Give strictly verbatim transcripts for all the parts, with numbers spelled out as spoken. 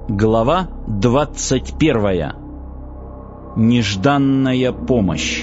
Глава двадцать первая. Нежданная помощь.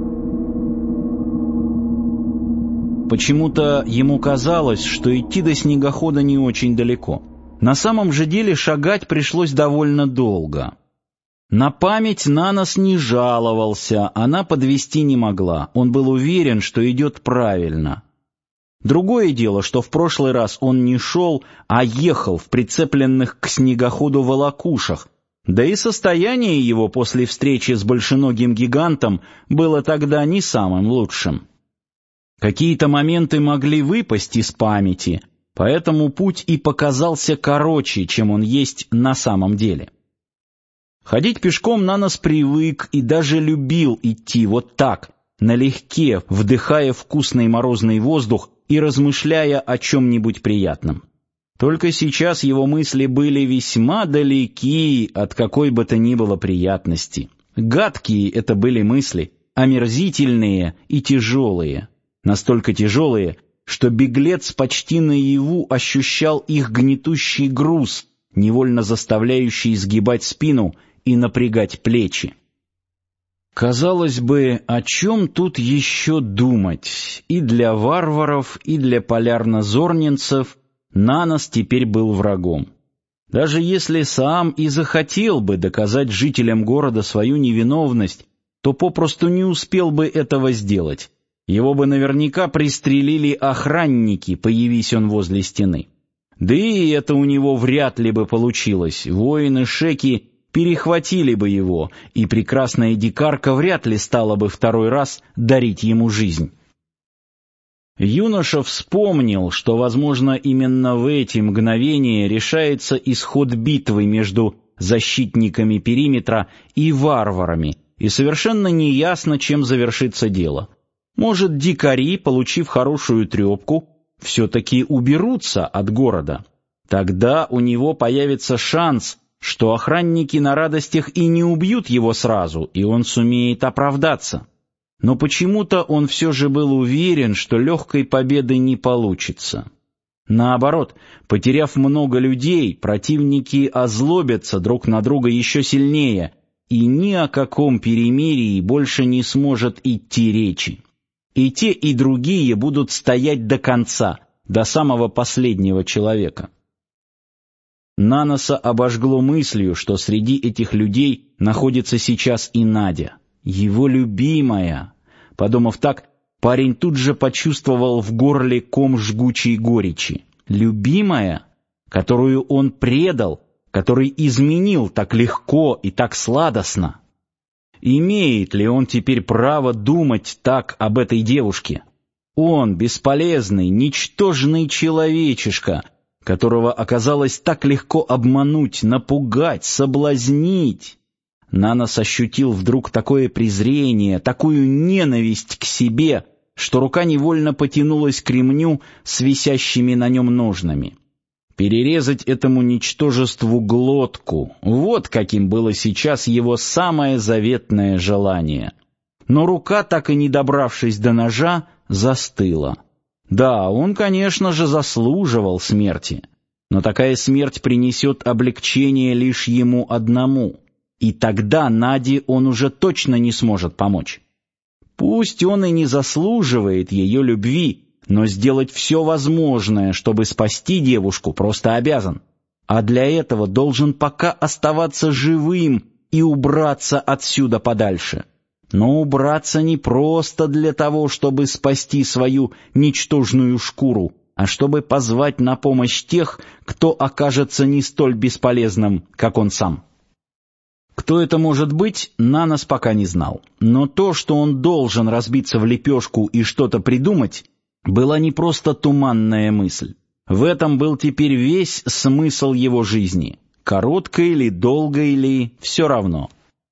Почему-то ему казалось, что идти до снегохода не очень далеко. На самом же деле шагать пришлось довольно долго. На память Нанос не жаловался, она подвести не могла. Он был уверен, что идет правильно. Другое дело, что в прошлый раз он не шел, а ехал в прицепленных к снегоходу волокушах, да и состояние его после встречи с большеногим гигантом было тогда не самым лучшим. Какие-то моменты могли выпасть из памяти, поэтому путь и показался короче, чем он есть на самом деле. Ходить пешком Нанос привык и даже любил идти вот так, налегке, вдыхая вкусный морозный воздух и размышляя о чем-нибудь приятном. Только сейчас его мысли были весьма далеки от какой бы то ни было приятности. Гадкие это были мысли, омерзительные и тяжелые. Настолько тяжелые, что беглец почти наяву ощущал их гнетущий груз, невольно заставляющий сгибать спину и напрягать плечи. Казалось бы, о чем тут еще думать? И для варваров, и для полярнозорненцев Нанос теперь был врагом. Даже если сам и захотел бы доказать жителям города свою невиновность, то попросту не успел бы этого сделать. Его бы наверняка пристрелили охранники, появись он возле стены. Да и это у него вряд ли бы получилось. Воины-шеки перехватили бы его, и прекрасная дикарка вряд ли стала бы второй раз дарить ему жизнь. Юноша вспомнил, что, возможно, именно в эти мгновения решается исход битвы между защитниками периметра и варварами, и совершенно неясно, чем завершится дело. Может, дикари, получив хорошую трепку, все-таки уберутся от города. Тогда у него появится шанс, что охранники на радостях и не убьют его сразу, и он сумеет оправдаться. Но почему-то он все же был уверен, что легкой победы не получится. Наоборот, потеряв много людей, противники озлобятся друг на друга еще сильнее, и ни о каком перемирии больше не сможет идти речи. И те, и другие будут стоять до конца, до самого последнего человека. Наноса обожгло мыслью, что среди этих людей находится сейчас и Надя, его любимая. Подумав так, парень тут же почувствовал в горле ком жгучей горечи. Любимая, которую он предал, который изменил так легко и так сладостно. Имеет ли он теперь право думать так об этой девушке? Он, бесполезный, ничтожный человечишка, которого оказалось так легко обмануть, напугать, соблазнить. Нанос ощутил вдруг такое презрение, такую ненависть к себе, что рука невольно потянулась к ремню с висящими на нем ножнами. Перерезать этому ничтожеству глотку — вот каким было сейчас его самое заветное желание. Но рука, так и не добравшись до ножа, застыла. Да, он, конечно же, заслуживал смерти, но такая смерть принесет облегчение лишь ему одному, и тогда Наде он уже точно не сможет помочь. Пусть он и не заслуживает ее любви, но сделать все возможное, чтобы спасти девушку, просто обязан, а для этого должен пока оставаться живым и убраться отсюда подальше. Но убраться не просто для того, чтобы спасти свою ничтожную шкуру, а чтобы позвать на помощь тех, кто окажется не столь бесполезным, как он сам. Кто это может быть, Нанос пока не знал. Но то, что он должен разбиться в лепешку и что-то придумать, была не просто туманная мысль. В этом был теперь весь смысл его жизни. Короткой ли, долгой ли, все равно.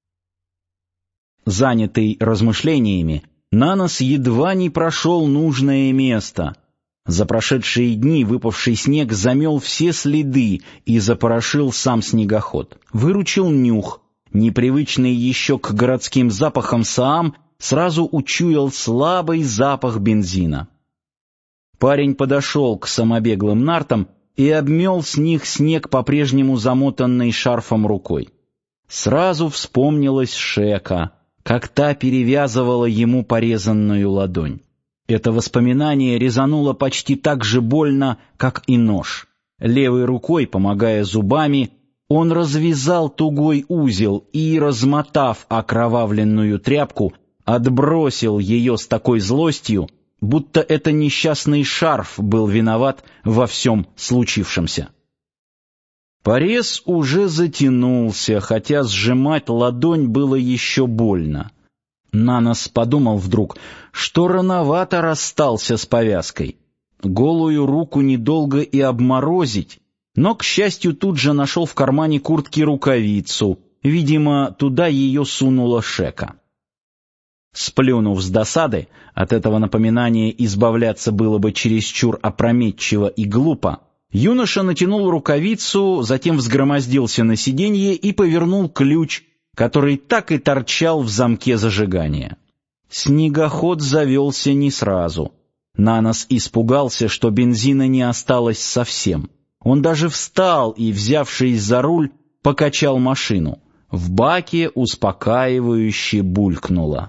Занятый размышлениями, Нанос едва не прошел нужное место. За прошедшие дни выпавший снег замел все следы и запорошил сам снегоход. Выручил нюх. Непривычный еще к городским запахам Саам сразу учуял слабый запах бензина. Парень подошел к самобеглым нартам и обмел с них снег по-прежнему замотанной шарфом рукой. Сразу вспомнилась Шека, как та перевязывала ему порезанную ладонь. Это воспоминание резануло почти так же больно, как и нож. Левой рукой, помогая зубами, он развязал тугой узел и, размотав окровавленную тряпку, отбросил ее с такой злостью, будто это несчастный шарф был виноват во всем случившемся. Порез уже затянулся, хотя сжимать ладонь было еще больно. Нанос подумал вдруг, что рановато расстался с повязкой. Голую руку недолго и обморозить, но, к счастью, тут же нашел в кармане куртки рукавицу, видимо, туда ее сунула Шека. Сплюнув с досады, от этого напоминания избавляться было бы чересчур опрометчиво и глупо, юноша натянул рукавицу, затем взгромоздился на сиденье и повернул ключ, который так и торчал в замке зажигания. Снегоход завелся не сразу. Нанос испугался, что бензина не осталось совсем. Он даже встал и, взявшись за руль, покачал машину. В баке успокаивающе булькнуло.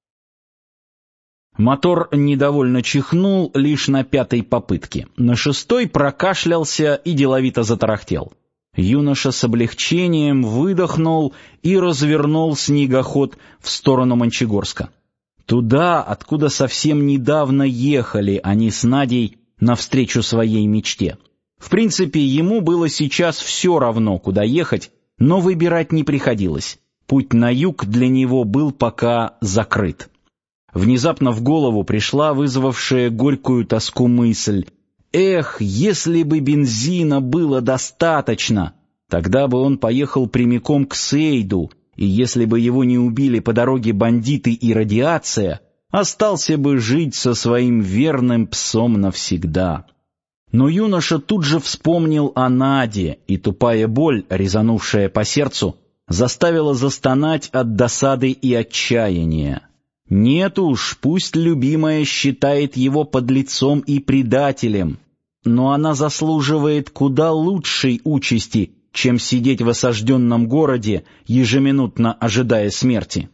Мотор недовольно чихнул лишь на пятой попытке. На шестой прокашлялся и деловито затарахтел. Юноша с облегчением выдохнул и развернул снегоход в сторону Мончегорска. Туда, откуда совсем недавно ехали они с Надей навстречу своей мечте. В принципе, ему было сейчас все равно, куда ехать, но выбирать не приходилось. Путь на юг для него был пока закрыт. Внезапно в голову пришла вызвавшая горькую тоску мысль: «Эх, если бы бензина было достаточно, тогда бы он поехал прямиком к Сейду, и если бы его не убили по дороге бандиты и радиация, остался бы жить со своим верным псом навсегда». Но юноша тут же вспомнил о Наде, и тупая боль, резанувшая по сердцу, заставила застонать от досады и отчаяния. Нет уж, пусть любимая считает его подлецом и предателем, но она заслуживает куда лучшей участи, чем сидеть в осажденном городе, ежеминутно ожидая смерти.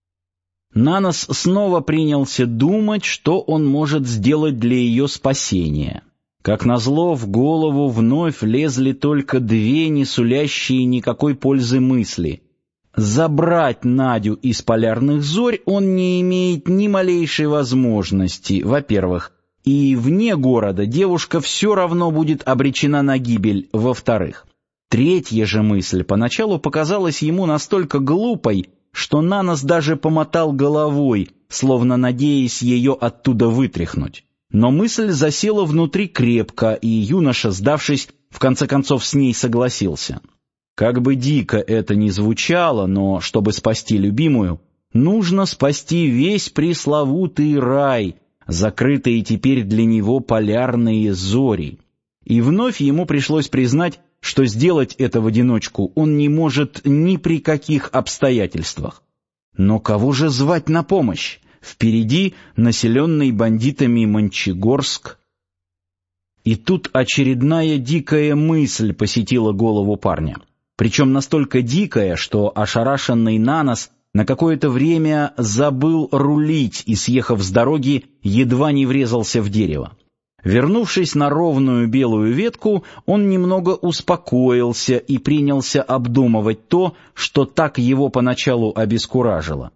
Нанос снова принялся думать, что он может сделать для ее спасения. Как назло, в голову вновь лезли только две не сулящие никакой пользы мысли. Забрать Надю из полярных зорь он не имеет ни малейшей возможности, во-первых, и вне города девушка все равно будет обречена на гибель, во-вторых. Третья же мысль поначалу показалась ему настолько глупой, что Нанос даже помотал головой, словно надеясь ее оттуда вытряхнуть. Но мысль засела внутри крепко, и юноша, сдавшись, в конце концов с ней согласился. Как бы дико это ни звучало, но чтобы спасти любимую, нужно спасти весь пресловутый рай, закрытые теперь для него полярные зори. И вновь ему пришлось признать, что сделать это в одиночку он не может ни при каких обстоятельствах. Но кого же звать на помощь? Впереди населенный бандитами Мончегорск. И тут очередная дикая мысль посетила голову парня. Причем настолько дикая, что ошарашенный Нанос на какое-то время забыл рулить и, съехав с дороги, едва не врезался в дерево. Вернувшись на ровную белую ветку, он немного успокоился и принялся обдумывать то, что так его поначалу обескуражило.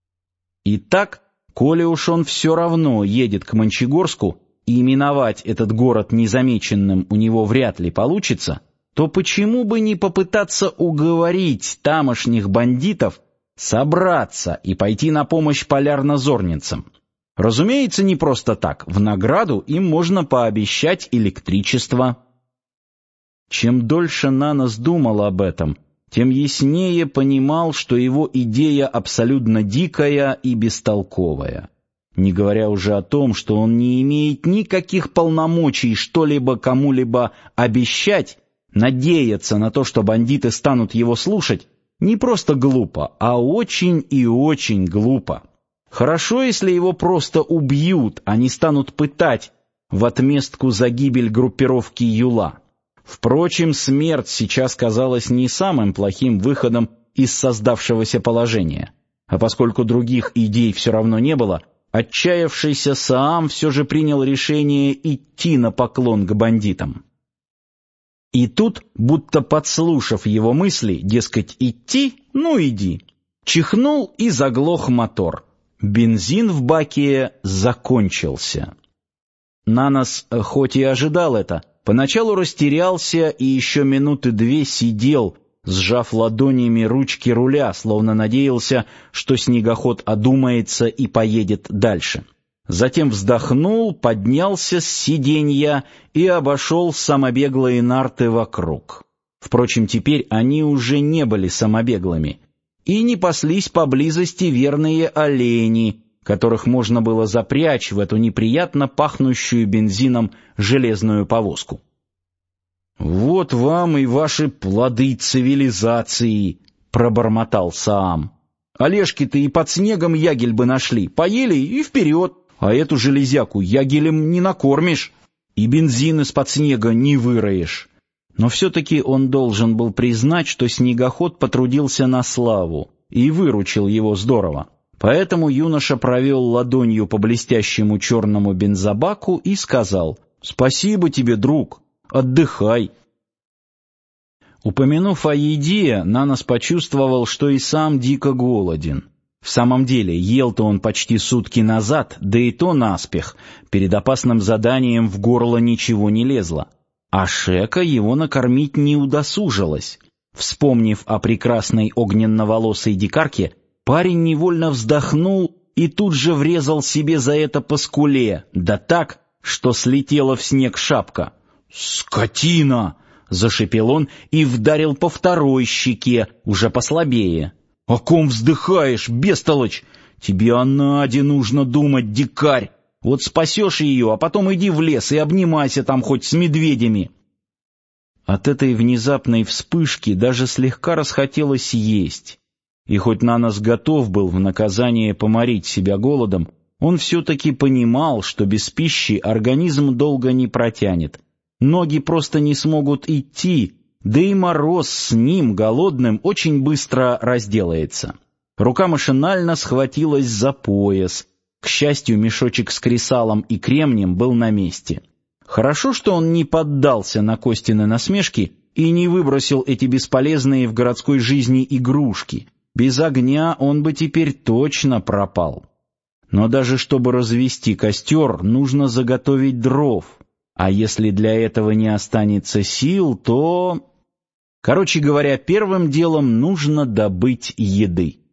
Итак, коли уж он все равно едет к Мончегорску, и миновать этот город незамеченным у него вряд ли получится, то почему бы не попытаться уговорить тамошних бандитов собраться и пойти на помощь полярнозорницам? Разумеется, не просто так. В награду им можно пообещать электричество. Чем дольше Нанос думал об этом, тем яснее понимал, что его идея абсолютно дикая и бестолковая. Не говоря уже о том, что он не имеет никаких полномочий что-либо кому-либо обещать, надеяться на то, что бандиты станут его слушать, не просто глупо, а очень и очень глупо. Хорошо, если его просто убьют, а не станут пытать в отместку за гибель группировки Юла. Впрочем, смерть сейчас казалась не самым плохим выходом из создавшегося положения, а поскольку других идей все равно не было, отчаявшийся Саам все же принял решение идти на поклон к бандитам. И тут, будто подслушав его мысли, дескать, идти, ну иди, чихнул и заглох мотор. Бензин в баке закончился. Нанос, хоть и ожидал это, поначалу растерялся и еще минуты две сидел, сжав ладонями ручки руля, словно надеялся, что снегоход одумается и поедет дальше. Затем вздохнул, поднялся с сиденья и обошел самобеглые нарты вокруг. Впрочем, теперь они уже не были самобеглыми, и не паслись поблизости верные олени, которых можно было запрячь в эту неприятно пахнущую бензином железную повозку. «Вот вам и ваши плоды цивилизации», — пробормотал Саам. «Олежки-то и под снегом ягель бы нашли, поели и вперед, а эту железяку ягелем не накормишь, и бензин из-под снега не выроешь». Но все-таки он должен был признать, что снегоход потрудился на славу и выручил его здорово. Поэтому юноша провел ладонью по блестящему черному бензобаку и сказал: «Спасибо тебе, друг, отдыхай». Упомянув о еде, Нанос почувствовал, что и сам дико голоден. В самом деле, ел-то он почти сутки назад, да и то наспех, перед опасным заданием в горло ничего не лезло. А Шека его накормить не удосужилась. Вспомнив о прекрасной огненно-волосой дикарке, парень невольно вздохнул и тут же врезал себе за это по скуле, да так, что слетела в снег шапка. «Скотина!» — зашипел он и вдарил по второй щеке, уже послабее. «О ком вздыхаешь, бестолочь? Тебе о Наде нужно думать, дикарь! Вот спасешь ее, а потом иди в лес и обнимайся там хоть с медведями». От этой внезапной вспышки даже слегка расхотелось есть. И хоть Нанос готов был в наказание поморить себя голодом, он все-таки понимал, что без пищи организм долго не протянет. Ноги просто не смогут идти, да и мороз с ним, голодным, очень быстро разделается. Рука машинально схватилась за пояс. К счастью, мешочек с кресалом и кремнем был на месте. Хорошо, что он не поддался на Костины насмешки и не выбросил эти бесполезные в городской жизни игрушки. Без огня он бы теперь точно пропал. Но даже чтобы развести костер, нужно заготовить дров. А если для этого не останется сил, то... Короче говоря, первым делом нужно добыть еды.